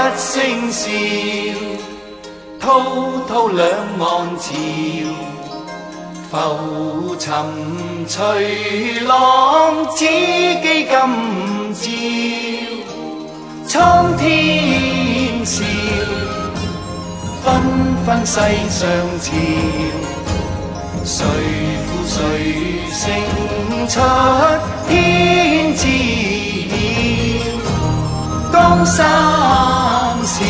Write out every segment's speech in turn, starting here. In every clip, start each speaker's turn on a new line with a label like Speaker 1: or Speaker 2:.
Speaker 1: 聲笑，滔滔兩岸潮，浮沉隨浪，此際今朝，蒼天笑，紛紛世上潮，誰負誰勝出天知曉，江山笑，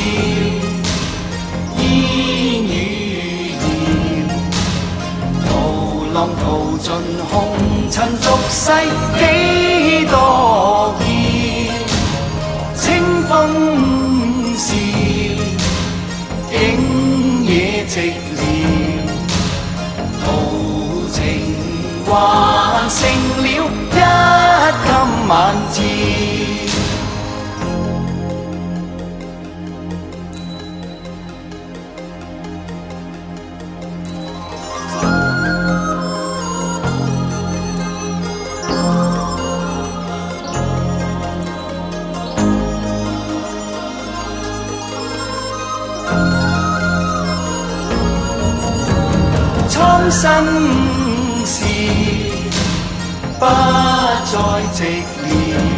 Speaker 1: 煙雨遙，濤浪淘盡紅塵俗世幾多嬌，清風笑，景野寂寥，豪情還剩了一襟晚照。蒼生事不再寂寥，